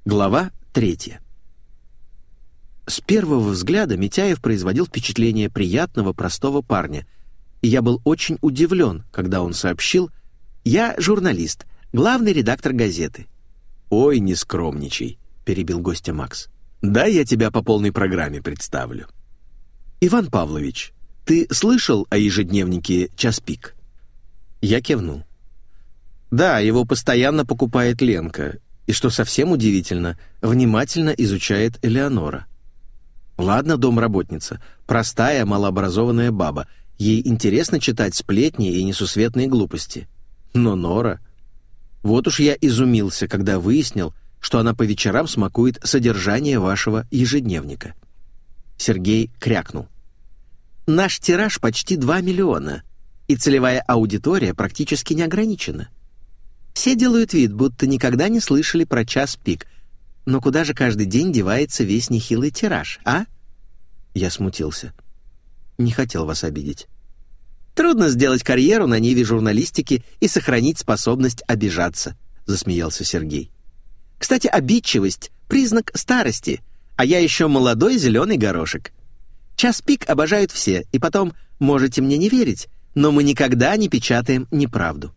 Глава 3. С первого взгляда Митяев производил впечатление приятного, простого парня, и я был очень удивлен, когда он сообщил: «Я журналист, главный редактор газеты». «Ой, не скромничай», — перебил гостя Макс. «Дай я тебя по полной программе представлю. Иван Павлович, ты слышал о ежедневнике «Час пик»?» Я кивнул. «Да, его постоянно покупает Ленка, и, что совсем удивительно, внимательно изучает Элеонора. Ладно, домработница, простая, малообразованная баба, ей интересно читать сплетни и несусветные глупости. Но Нора... Вот уж я изумился, когда выяснил, что она по вечерам смакует содержание вашего ежедневника». Сергей крякнул. «Наш тираж почти 2 миллиона, и целевая аудитория практически не ограничена. Все делают вид, будто никогда не слышали про «Час пик». Но куда же каждый день девается весь нехилый тираж, а?» Я смутился. Не хотел вас обидеть. «Трудно сделать карьеру на ниве журналистики и сохранить способность обижаться», — засмеялся Сергей. «Кстати, обидчивость — признак старости, а я еще молодой зеленый горошек. «Час пик» обожают все, и потом, можете мне не верить, но мы никогда не печатаем неправду».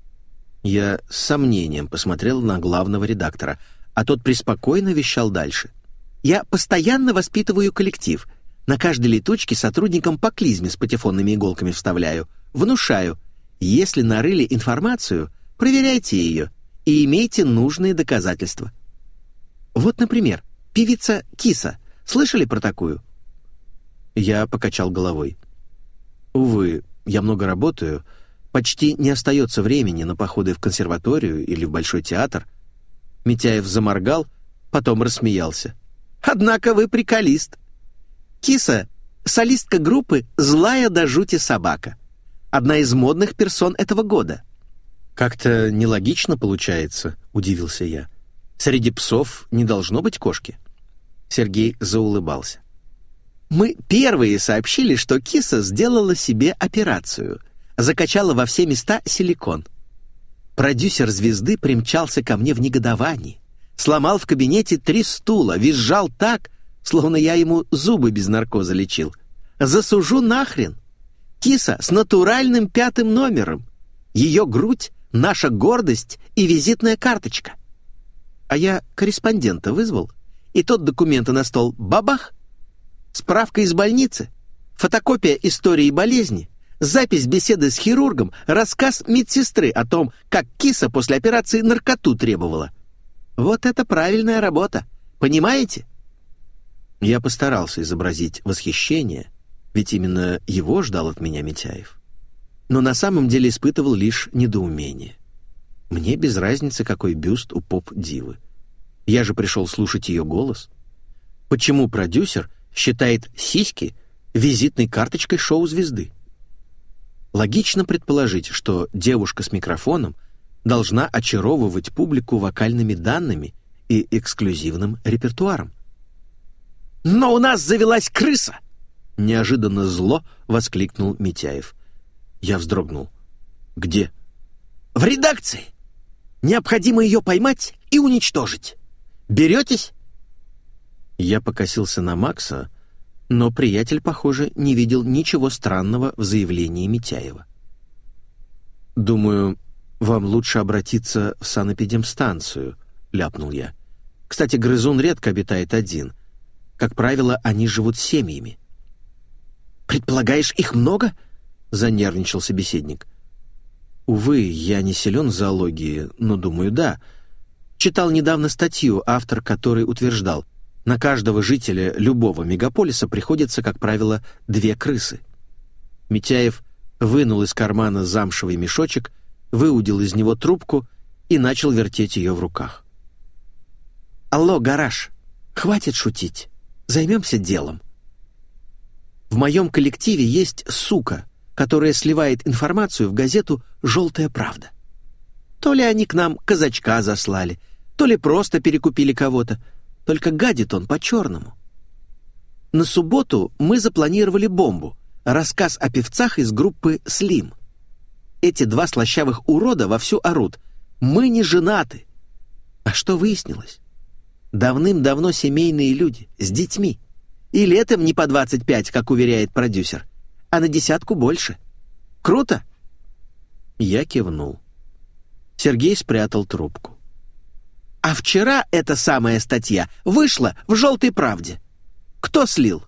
Я с сомнением посмотрел на главного редактора, а тот преспокойно вещал дальше. «Я постоянно воспитываю коллектив. На каждой летучке сотрудникам по клизме с патефонными иголками вставляю. Внушаю. Если нарыли информацию, проверяйте ее и имейте нужные доказательства. Вот, например, певица Киса. Слышали про такую?» Я покачал головой. «Увы, я много работаю. Почти не остается времени на походы в консерваторию или в Большой театр». Митяев заморгал, потом рассмеялся. «Однако вы приколист. Киса — солистка группы «Злая до жути собака». Одна из модных персон этого года». «Как-то нелогично получается», — удивился я. «Среди псов не должно быть кошки». Сергей заулыбался. «Мы первые сообщили, что Киса сделала себе операцию. Закачала во все места силикон. Продюсер «Звезды» примчался ко мне в негодовании. Сломал в кабинете 3 стула, визжал так, словно я ему зубы без наркоза лечил. Засужу нахрен. Киса с натуральным 5-м номером. Ее грудь — наша гордость и визитная карточка. А я корреспондента вызвал, и тот документы на стол — бабах. Справка из больницы, фотокопия истории болезни, запись беседы с хирургом, рассказ медсестры о том, как Киса после операции наркоту требовала. Вот это правильная работа, понимаете?» Я постарался изобразить восхищение, ведь именно его ждал от меня Митяев. Но на самом деле испытывал лишь недоумение. Мне без разницы, какой бюст у поп-дивы. Я же пришел слушать ее голос. Почему продюсер считает сиськи визитной карточкой шоу-звезды? Логично предположить, что девушка с микрофоном должна очаровывать публику вокальными данными и эксклюзивным репертуаром. «Но у нас завелась крыса!» — неожиданно зло воскликнул Митяев. Я вздрогнул. «Где?» «В редакции! Необходимо ее поймать и уничтожить. Беретесь?» Я покосился на Макса, но приятель, похоже, не видел ничего странного в заявлении Митяева. «Думаю, вам лучше обратиться в санэпидемстанцию», — ляпнул я. «Кстати, грызун редко обитает один. Как правило, они живут семьями». «Предполагаешь, их много?» — занервничал собеседник. «Увы, я не силен в зоологии, но думаю, да. Читал недавно статью, автор которой утверждал, на каждого жителя любого мегаполиса приходится, как правило, 2 крысы». Митяев вынул из кармана замшевый мешочек, выудил из него трубку и начал вертеть ее в руках. «Алло, гараж, хватит шутить. Займемся делом. В моем коллективе есть сука, которая сливает информацию в газету «Желтая правда». То ли они к нам казачка заслали, то ли просто перекупили кого-то. Только гадит он по-черному. На субботу мы запланировали бомбу, рассказ о певцах из группы «Слим». Эти 2 слащавых урода вовсю орут: «Мы не женаты». А что выяснилось? Давным-давно семейные люди, с детьми. И летом не по 25, как уверяет продюсер, а на 10 больше. Круто?» Я кивнул. Сергей спрятал трубку. «А вчера эта самая статья вышла в «Желтой правде». Кто слил?»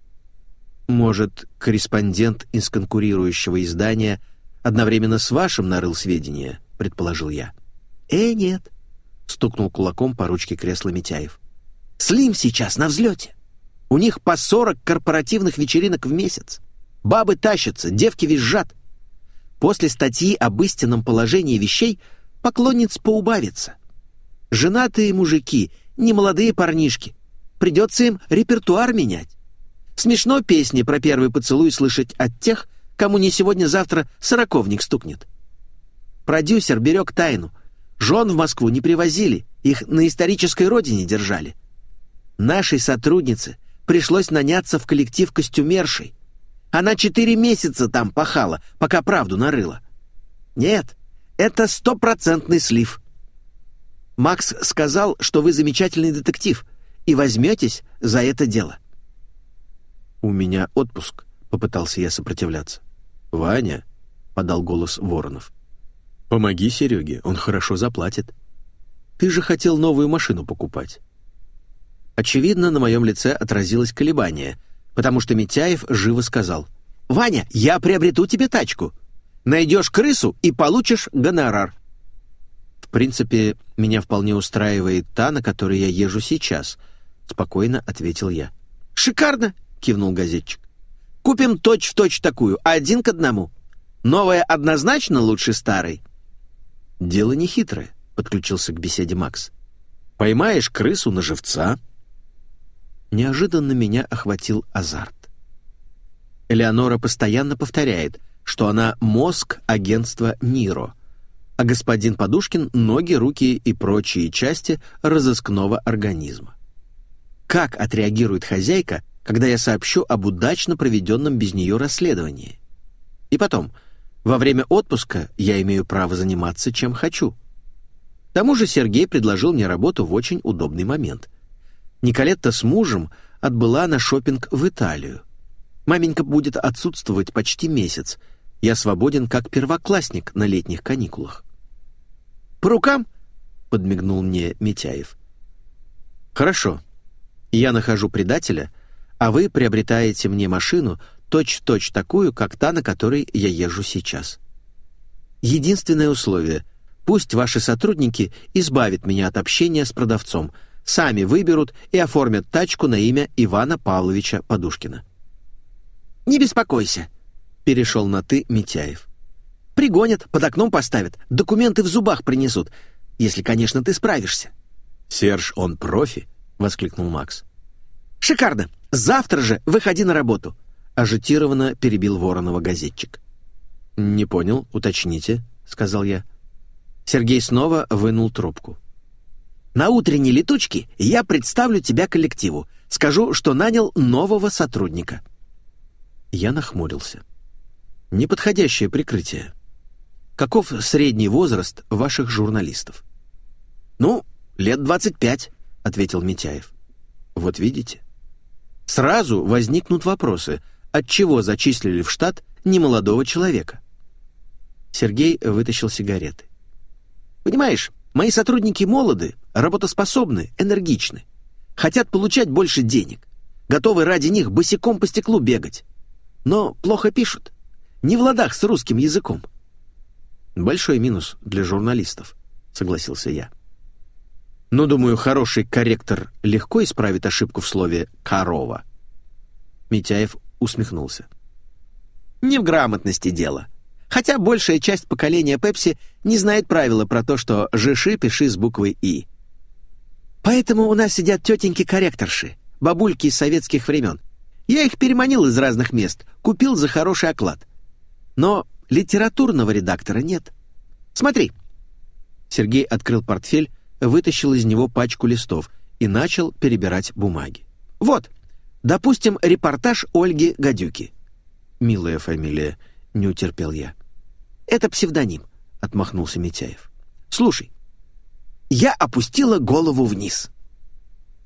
«Может, корреспондент из конкурирующего издания одновременно с вашим нарыл сведения?» — предположил я. «Нет», — стукнул кулаком по ручке кресла Митяев. «Слим сейчас на взлете. У них по 40 корпоративных вечеринок в месяц. Бабы тащатся, девки визжат. После статьи об истинном положении вещей поклонниц поубавится. Женатые мужики, немолодые парнишки. Придется им репертуар менять. Смешно песни про первый поцелуй слышать от тех, кому не сегодня-завтра сороковник стукнет. Продюсер берег тайну. Жен в Москву не привозили, их на исторической родине держали. Нашей сотруднице пришлось наняться в коллектив костюмершей. Она 4 месяца там пахала, пока правду нарыла. Нет, это 100% слив. Макс сказал, что вы замечательный детектив, и возьметесь за это дело». «У меня отпуск», — попытался я сопротивляться. «Ваня», — подал голос Воронов, — «помоги Сереге, он хорошо заплатит. Ты же хотел новую машину покупать». Очевидно, на моем лице отразилось колебание, потому что Митяев живо сказал: «Ваня, я приобрету тебе тачку. Найдешь крысу и получишь гонорар». «В принципе, меня вполне устраивает та, на которой я езжу сейчас», — спокойно ответил я. «Шикарно!» — кивнул газетчик. «Купим точь-в-точь такую, 1 к 1. Новая однозначно лучше старой». «Дело не хитрое», — подключился к беседе Макс. «Поймаешь крысу на живца». Неожиданно меня охватил азарт. Элеонора постоянно повторяет, что она мозг агентства «Миро», а господин Подушкин — ноги, руки и прочие части разыскного организма. Как отреагирует хозяйка, когда я сообщу об удачно проведенном без нее расследовании? И потом, во время отпуска я имею право заниматься чем хочу. К тому же Сергей предложил мне работу в очень удобный момент. Николетта с мужем отбыла на шопинг в Италию. Маменька будет отсутствовать почти месяц. Я свободен как первоклассник на летних каникулах. «По рукам?» — подмигнул мне Митяев. «Хорошо. Я нахожу предателя, а вы приобретаете мне машину точь-в-точь такую, как та, на которой я езжу сейчас. Единственное условие — пусть ваши сотрудники избавят меня от общения с продавцом, сами выберут и оформят тачку на имя Ивана Павловича Подушкина». «Не беспокойся», — перешел на «ты» Митяев. «Пригонят, под окном поставят, документы в зубах принесут, если, конечно, ты справишься». «Серж, он профи», — воскликнул Макс. «Шикарно! Завтра же выходи на работу!» — ажитированно перебил Воронова газетчик. «Не понял, уточните», — сказал я. Сергей снова вынул трубку. «На утренней летучке я представлю тебя коллективу. Скажу, что нанял нового сотрудника». Я нахмурился. «Неподходящее прикрытие. Каков средний возраст ваших журналистов?» «Ну, лет 25», — ответил Митяев. «Вот видите? Сразу возникнут вопросы, отчего зачислили в штат немолодого человека». Сергей вытащил сигареты. «Понимаешь, мои сотрудники молоды, работоспособны, энергичны. Хотят получать больше денег. Готовы ради них босиком по стеклу бегать. Но плохо пишут. Не в ладах с русским языком». «Большой минус для журналистов», — согласился я. «Но, думаю, хороший корректор легко исправит ошибку в слове «корова». Митяев усмехнулся. «Не в грамотности дело. Хотя большая часть поколения Пепси не знает правила про то, что «жиши» пиши с буквой «и». Поэтому у нас сидят тетеньки-корректорши, бабульки из советских времен. Я их переманил из разных мест, купил за хороший оклад. Но литературного редактора нет. Смотри». Сергей открыл портфель, вытащил из него пачку листов и начал перебирать бумаги. «Вот, допустим, репортаж Ольги Гадюки». «Милая фамилия», — не утерпел я. «Это псевдоним», — отмахнулся Митяев. «Слушай, я опустила голову вниз.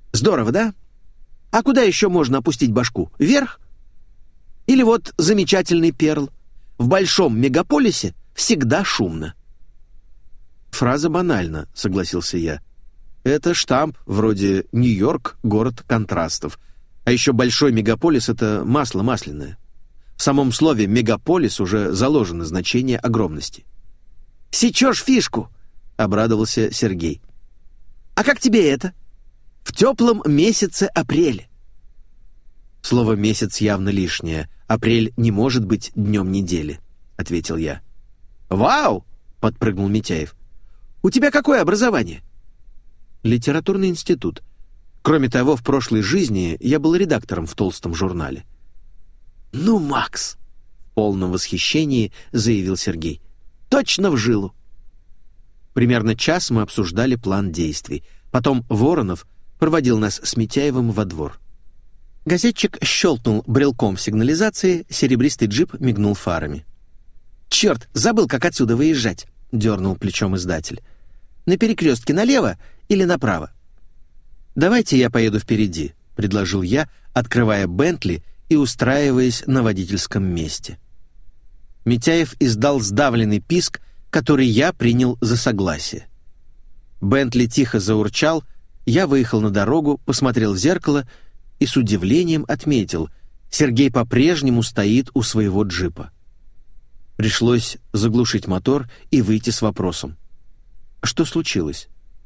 Здорово, да? А куда еще можно опустить башку? Вверх? Или вот замечательный Перл. В большом мегаполисе всегда шумно. Фраза банальна, согласился я. Это штамп вроде «Нью-Йорк — город контрастов». А еще большой мегаполис — это масло масляное. В самом слове «мегаполис» уже заложено значение огромности. «Сечешь фишку!» — обрадовался Сергей. «А как тебе это? В теплом месяце апреле». «Слово «месяц» явно лишнее. Апрель не может быть днем недели», — ответил я. «Вау!» — подпрыгнул Митяев. «У тебя какое образование?» «Литературный институт. Кроме того, в прошлой жизни я был редактором в толстом журнале». «Ну, Макс!» — в полном восхищении заявил Сергей. «Точно в жилу!» Примерно час мы обсуждали план действий. Потом Воронов проводил нас с Митяевым во двор. Газетчик щелкнул брелком сигнализации, серебристый джип мигнул фарами. «Черт, забыл, как отсюда выезжать!» — дернул плечом издатель. «На перекрестке налево или направо?» «Давайте я поеду впереди», — предложил я, открывая «Бентли» и устраиваясь на водительском месте. Митяев издал сдавленный писк, который я принял за согласие. «Бентли» тихо заурчал, я выехал на дорогу, посмотрел в зеркало и с удивлением отметил, Сергей по-прежнему стоит у своего джипа. Пришлось заглушить мотор и выйти с вопросом. Что случилось?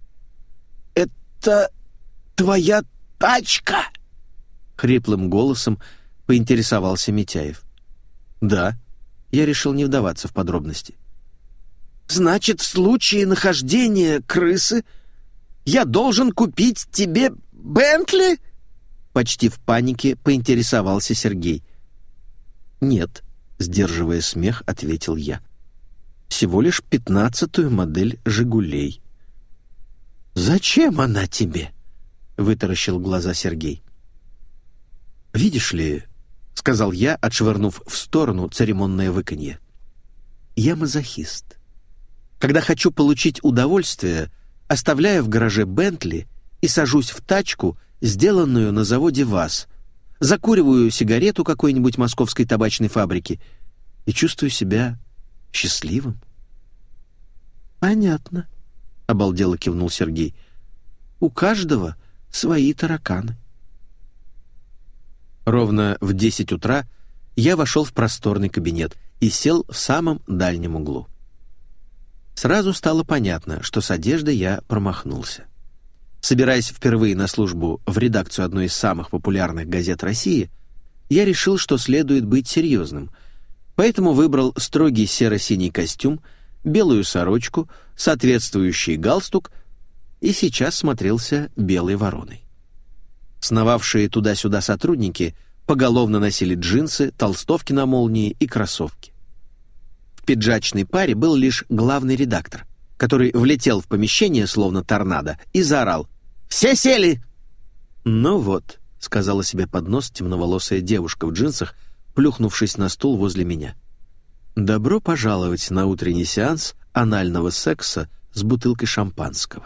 «Это твоя тачка?» — хриплым голосом поинтересовался Митяев. «Да». Я решил не вдаваться в подробности. «Значит, в случае нахождения крысы я должен купить тебе Бентли?» Почти в панике поинтересовался Сергей. «Нет», — сдерживая смех, ответил я. «Всего лишь 15-ю модель «Жигулей». «Зачем она тебе?» — вытаращил глаза Сергей. «Видишь ли», — сказал я, отшвырнув в сторону церемонное выканье, — «я мазохист. Когда хочу получить удовольствие, оставляю в гараже Бентли и сажусь в тачку, сделанную на заводе ВАЗ, закуриваю сигарету какой-нибудь московской табачной фабрики и чувствую себя счастливым». «Понятно», — обалдело кивнул Сергей. «У каждого свои тараканы». Ровно в 10 утра я вошел в просторный кабинет и сел в самом дальнем углу. Сразу стало понятно, что с одеждой я промахнулся. Собираясь впервые на службу в редакцию одной из самых популярных газет России, я решил, что следует быть серьезным, поэтому выбрал строгий серо-синий костюм, белую сорочку, соответствующий галстук и сейчас смотрелся белой вороной. Сновавшие туда-сюда сотрудники поголовно носили джинсы, толстовки на молнии и кроссовки. В пиджачной паре был лишь главный редактор, который влетел в помещение, словно торнадо, и заорал: «Все сели!» «Ну вот», — сказала себе под нос темноволосая девушка в джинсах, плюхнувшись на стул возле меня. «Добро пожаловать на утренний сеанс анального секса с бутылкой шампанского».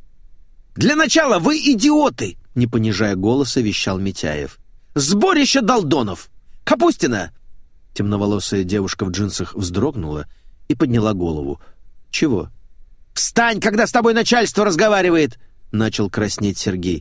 «Для начала вы идиоты!» — не понижая голоса, вещал Митяев. «Сборище долдонов! Капустина!» Темноволосая девушка в джинсах вздрогнула и подняла голову. «Чего?» «Встань, когда с тобой начальство разговаривает!» — начал краснеть Сергей.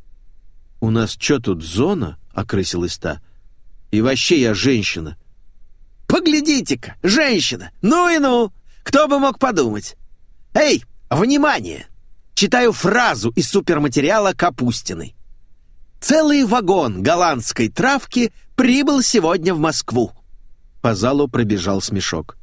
«У нас что тут, зона?» — окрысилась та. «И вообще я женщина». «Поглядите-ка, женщина! Ну и ну! Кто бы мог подумать? Эй, внимание! Читаю фразу из суперматериала Капустиной. Целый вагон голландской травки прибыл сегодня в Москву». По залу пробежал смешок.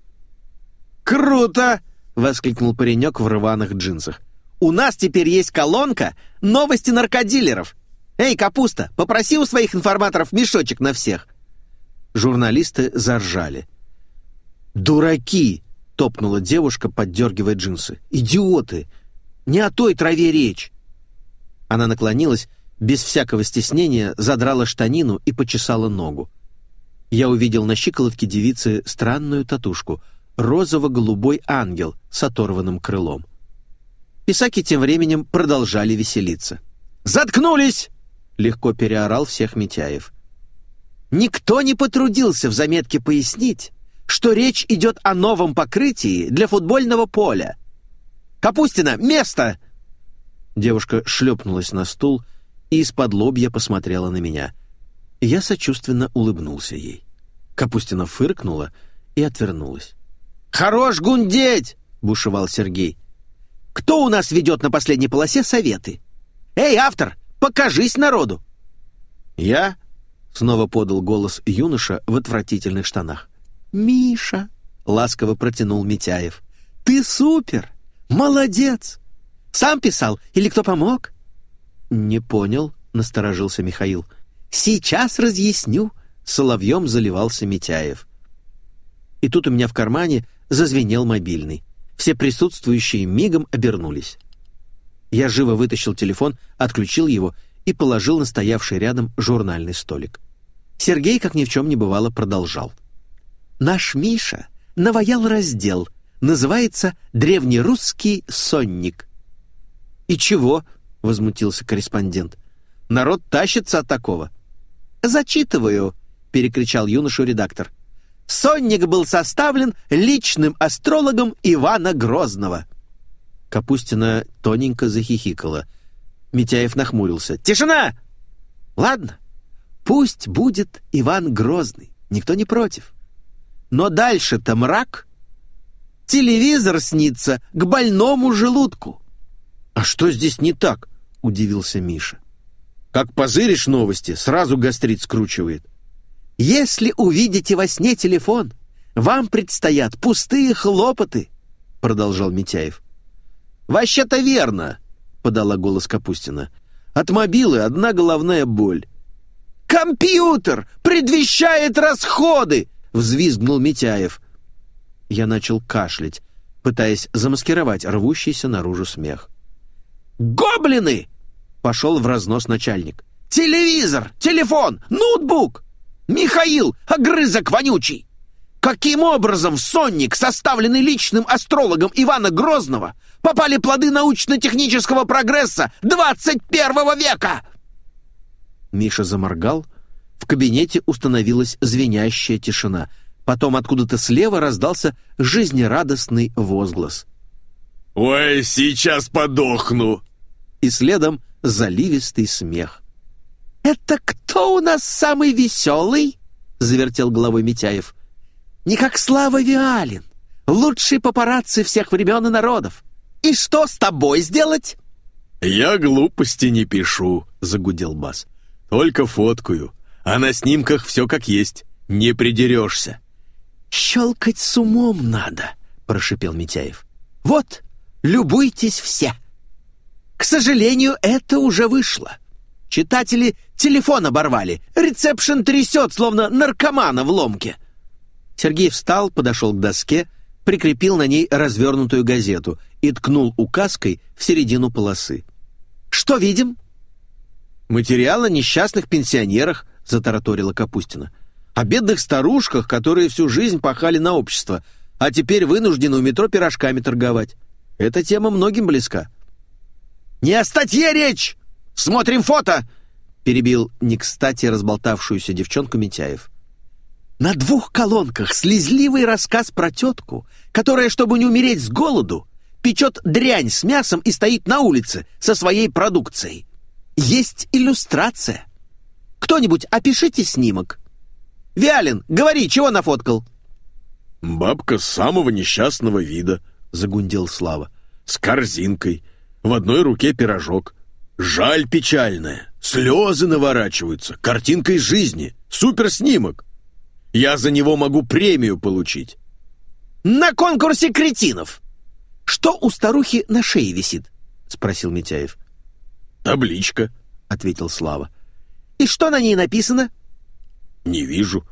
«Круто!» — воскликнул паренек в рваных джинсах. «У нас теперь есть колонка «Новости наркодилеров». Эй, Капуста, попроси у своих информаторов мешочек на всех». Журналисты заржали. «Дураки!» — топнула девушка, поддергивая джинсы. «Идиоты! Не о той траве речь!» Она наклонилась, без всякого стеснения задрала штанину и почесала ногу. Я увидел на щиколотке девицы странную татушку — розово-голубой ангел с оторванным крылом. Писаки тем временем продолжали веселиться. «Заткнулись!» — легко переорал всех Митяев. Никто не потрудился в заметке пояснить, что речь идет о новом покрытии для футбольного поля. «Капустина, место!» Девушка шлепнулась на стул и из-под лобья посмотрела на меня. Я сочувственно улыбнулся ей. Капустина фыркнула и отвернулась. «Хорош гундеть!» — бушевал Сергей. «Кто у нас ведет на последней полосе советы? Эй, автор, покажись народу!» «Я?» — снова подал голос юноша в отвратительных штанах. «Миша!» — ласково протянул Митяев. «Ты супер! Молодец! Сам писал или кто помог?» «Не понял», — насторожился Михаил. «Сейчас разъясню», — соловьем заливался Митяев. И тут у меня в кармане зазвенел мобильный. Все присутствующие мигом обернулись. Я живо вытащил телефон, отключил его и положил на стоявший рядом журнальный столик. Сергей, как ни в чем не бывало, продолжал. «Наш Миша наваял раздел. Называется «Древнерусский сонник». «И чего?» — возмутился корреспондент. «Народ тащится от такого». «Зачитываю», — перекричал юношу редактор. «Сонник был составлен личным астрологом Ивана Грозного». Капустина тоненько захихикала. Митяев нахмурился. «Тишина! Ладно, пусть будет Иван Грозный, никто не против. Но дальше-то мрак. Телевизор снится к больному желудку». «А что здесь не так?» — удивился Миша. «Как позыришь новости, сразу гастрит скручивает». «Если увидите во сне телефон, вам предстоят пустые хлопоты», — продолжал Митяев. «Вообще-то верно», — подала голос Капустина. «От мобилы одна головная боль». «Компьютер предвещает расходы!» — взвизгнул Митяев. Я начал кашлять, пытаясь замаскировать рвущийся наружу смех. «Гоблины!» — пошел в разнос начальник. «Телевизор, телефон, ноутбук! Михаил, огрызок вонючий! Каким образом в сонник, составленный личным астрологом Ивана Грозного, попали плоды научно-технического прогресса 21 века?» Миша заморгал. В кабинете установилась звенящая тишина. Потом откуда-то слева раздался жизнерадостный возглас. «Ой, сейчас подохну!» И следом заливистый смех. «Это кто у нас самый веселый?» — завертел головой Митяев. «Не как Слава Виалин, лучший папарацци всех времен и народов. И что с тобой сделать?» «Я глупости не пишу», — загудел бас. «Только фоткаю, а на снимках все как есть, не придерешься». «Щелкать с умом надо», — прошипел Митяев. «Вот, любуйтесь все. К сожалению, это уже вышло. Читатели телефон оборвали, ресепшн трясет, словно наркомана в ломке». Сергей встал, подошел к доске, прикрепил на ней развернутую газету и ткнул указкой в середину полосы. «Что видим?» «Материал о несчастных пенсионерах», — затараторила Капустина. «О бедных старушках, которые всю жизнь пахали на общество, а теперь вынуждены у метро пирожками торговать. Эта тема многим близка». «Не о статье речь! Смотрим фото!» — перебил не кстати разболтавшуюся девчонку Митяев. «На 2 колонках слезливый рассказ про тетку, которая, чтобы не умереть с голоду, печет дрянь с мясом и стоит на улице со своей продукцией. Есть иллюстрация. Кто-нибудь опишите снимок. Виалин, говори, чего нафоткал?» «Бабка самого несчастного вида», — загундел Слава. «С корзинкой. В одной руке пирожок. Жаль печальная. Слезы наворачиваются. Картинка из жизни. Суперснимок. Я за него могу премию получить». «На конкурсе кретинов. Что у старухи на шее висит?» — спросил Митяев. «Табличка», — ответил Слава. «И что на ней написано?» «Не вижу».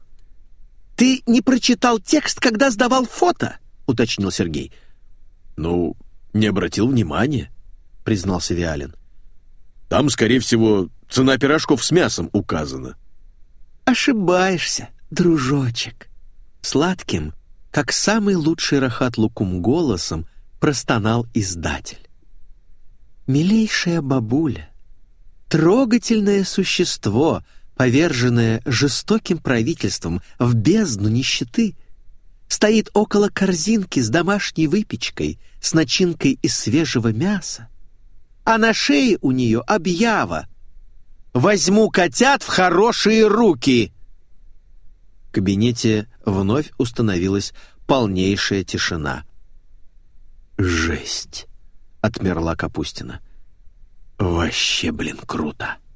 «Ты не прочитал текст, когда сдавал фото?» — уточнил Сергей. «Ну, не обратил внимания», — признался Виалин. «Там, скорее всего, цена пирожков с мясом указана». «Ошибаешься, дружочек». Сладким, как самый лучший рахат лукум голосом, простонал издатель. «Милейшая бабуля, Трогательное существо, поверженное жестоким правительством в бездну нищеты, стоит около корзинки с домашней выпечкой, с начинкой из свежего мяса, а на шее у нее объява: «Возьму котят в хорошие руки!» В кабинете вновь установилась полнейшая тишина. «Жесть!» — отмерла Капустина. «Вообще, блин, круто!»